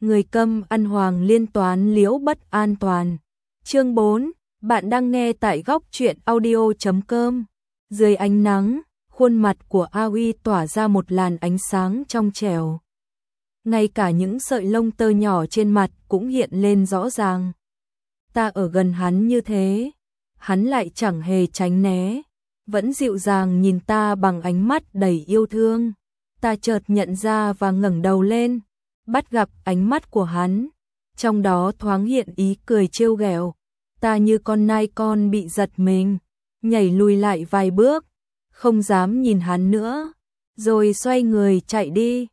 Người câm ăn hoàng liên toán liễu bất an toàn. Chương 4, bạn đang nghe tại góc truyện audio.com. Dưới ánh nắng, khuôn mặt của A Uy tỏa ra một làn ánh sáng trong trẻo. Ngay cả những sợi lông tơ nhỏ trên mặt cũng hiện lên rõ ràng. Ta ở gần hắn như thế, hắn lại chẳng hề tránh né, vẫn dịu dàng nhìn ta bằng ánh mắt đầy yêu thương. Ta chợt nhận ra và ngẩng đầu lên, bắt gặp ánh mắt của hắn, trong đó thoáng hiện ý cười trêu ghẹo. Ta như con nai con bị giật mình, nhảy lùi lại vài bước, không dám nhìn hắn nữa, rồi xoay người chạy đi.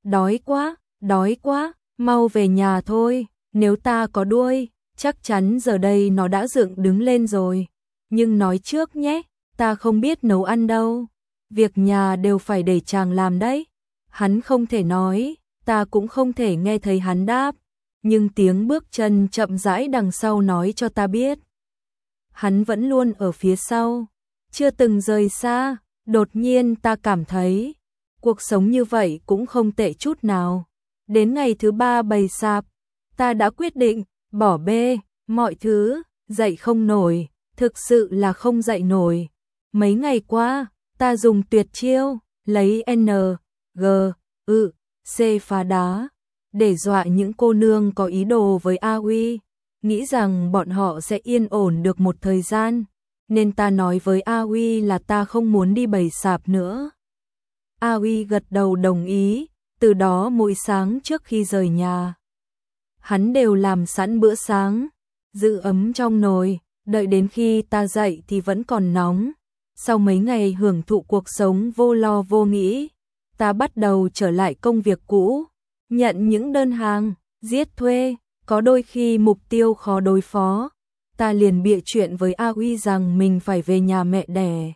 Đói quá, mau về nhà thôi, nếu ta có đuôi, chắc chắn giờ đây nó đã dựng đứng lên rồi. Nhưng nói trước nhé, ta không biết nấu ăn đâu, việc nhà đều phải để chàng làm đấy. Hắn không thể nói, ta cũng không thể nghe thấy hắn đáp, nhưng tiếng bước chân chậm rãi đằng sau nói cho ta biết. Hắn vẫn luôn ở phía sau, chưa từng rời xa. Đột nhiên ta cảm thấy, cuộc sống như vậy cũng không tệ chút nào. Đến ngày thứ 3 bày sạp, ta đã quyết định, bỏ bê, mọi thứ, dậy không nổi, thực sự là không dậy nổi. Mấy ngày qua, ta dùng tuyệt chiêu, lấy N, G, C phá đá, để dọa những cô nương có ý đồ với A Uy, nghĩ rằng bọn họ sẽ yên ổn được một thời gian, nên ta nói với A Uy là ta không muốn đi bày sạp nữa. A Uy gật đầu đồng ý, từ đó mỗi sáng trước khi rời nhà, hắn đều làm sẵn bữa sáng, giữ ấm trong nồi, đợi đến khi ta dậy thì vẫn còn nóng. Sau mấy ngày hưởng thụ cuộc sống vô lo vô nghĩ, ta bắt đầu trở lại công việc cũ, nhận những đơn hàng, giết thuê, có đôi khi mục tiêu khó đối phó. Ta liền bịa chuyện với A Uy rằng mình phải về nhà mẹ đẻ.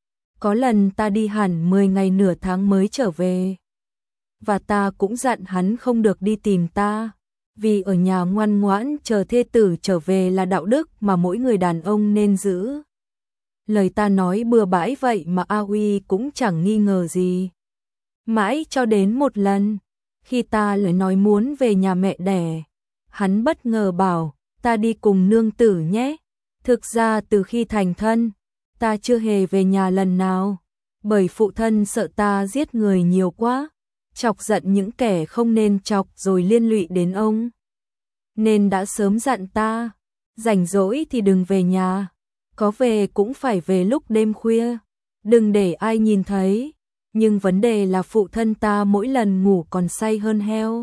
Có lần ta đi hẳn 10 ngày nửa tháng mới trở về. Và ta cũng dặn hắn không được đi tìm ta, vì ở nhà ngoan ngoãn chờ thê tử trở về là đạo đức mà mỗi người đàn ông nên giữ. Lời ta nói bừa bãi vậy mà A Uy cũng chẳng nghi ngờ gì. Mãi cho đến một lần, khi ta lại nói muốn về nhà mẹ đẻ, hắn bất ngờ bảo, ta đi cùng nương tử nhé. Thực ra từ khi thành thân, ta chưa hề về nhà lần nào, bởi phụ thân sợ ta giết người nhiều quá, chọc giận những kẻ không nên chọc rồi liên lụy đến ông. Nên đã sớm dặn ta, rảnh rỗi thì đừng về nhà, có về cũng phải về lúc đêm khuya, đừng để ai nhìn thấy. Nhưng vấn đề là phụ thân ta mỗi lần ngủ còn say hơn heo.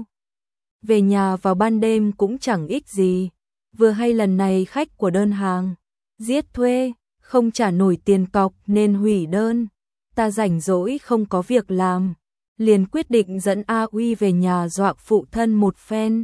Về nhà vào ban đêm cũng chẳng ích gì. Vừa hay lần này khách của đơn hàng giết thuê, không trả nổi tiền cọc nên hủy đơn. Ta rảnh rỗi không có việc làm, liền quyết định dẫn A Uy về nhà dọa phụ thân một phen.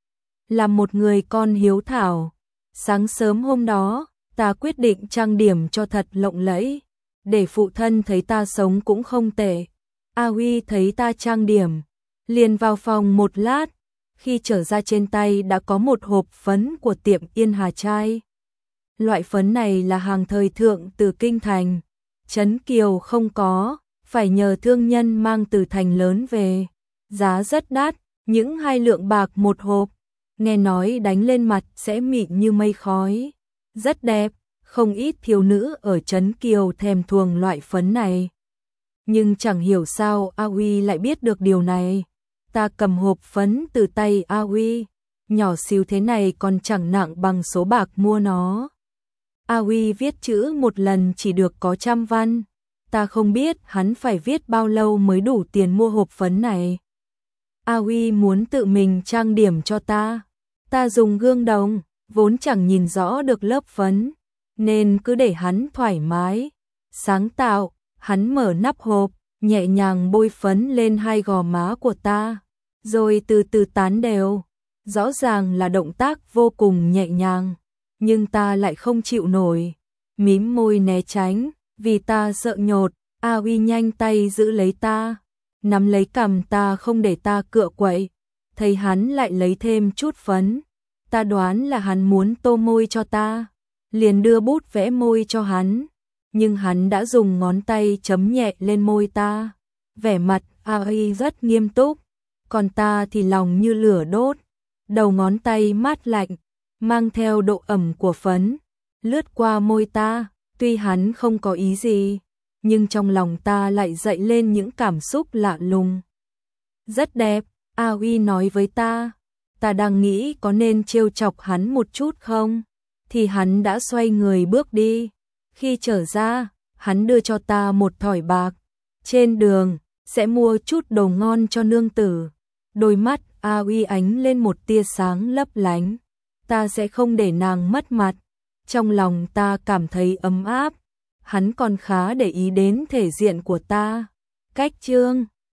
Làm một người con hiếu thảo, sáng sớm hôm đó, ta quyết định trang điểm cho thật lộng lẫy, để phụ thân thấy ta sống cũng không tệ. A Uy thấy ta trang điểm, liền vào phòng một lát, khi trở ra trên tay đã có một hộp phấn của tiệm Yên Hà Trai. Loại phấn này là hàng thời thượng từ kinh thành, Trấn Kiều không có, phải nhờ thương nhân mang từ thành lớn về, giá rất đắt, những 2 lượng bạc một hộp, nghe nói đánh lên mặt sẽ mịn như mây khói, rất đẹp. Không ít thiếu nữ ở Trấn Kiều thèm thuồng loại phấn này. Nhưng chẳng hiểu sao A Uy lại biết được điều này. Ta cầm hộp phấn từ tay A Uy, nhỏ xíu thế này còn chẳng nặng bằng số bạc mua nó. A Uy viết chữ một lần chỉ được có 100 văn. Ta không biết hắn phải viết bao lâu mới đủ tiền mua hộp phấn này. A Uy muốn tự mình trang điểm cho ta. Ta dùng gương đồng, vốn chẳng nhìn rõ được lớp phấn, nên cứ để hắn thoải mái, sáng tạo. Hắn mở nắp hộp, nhẹ nhàng bôi phấn lên 2 gò má của ta, rồi từ từ tán đều. Rõ ràng là động tác vô cùng nhẹ nhàng, nhưng ta lại không chịu nổi, mím môi né tránh, vì ta sợ nhột. A Uy nhanh tay giữ lấy ta, nắm lấy cằm ta không để ta cựa quậy. Thấy hắn lại lấy thêm chút phấn, ta đoán là hắn muốn tô môi cho ta, liền đưa bút vẽ môi cho hắn, nhưng hắn đã dùng ngón tay chấm nhẹ lên môi ta. Vẻ mặt A Uy rất nghiêm túc, còn ta thì lòng như lửa đốt, đầu ngón tay mát lạnh, mang theo độ ẩm của phấn, lướt qua môi ta, tuy hắn không có ý gì, nhưng trong lòng ta lại dậy lên những cảm xúc lạ lùng. Rất đẹp, A Uy nói với ta đang nghĩ có nên trêu chọc hắn một chút không, thì hắn đã xoay người bước đi. Khi trở ra, hắn đưa cho ta một thỏi bạc, trên đường sẽ mua chút đồ ngon cho nương tử. Đôi mắt A Uy ánh lên một tia sáng lấp lánh, ta sẽ không để nàng mất mặt. Trong lòng ta cảm thấy ấm áp, hắn còn khá để ý đến thể diện của ta. Cách chương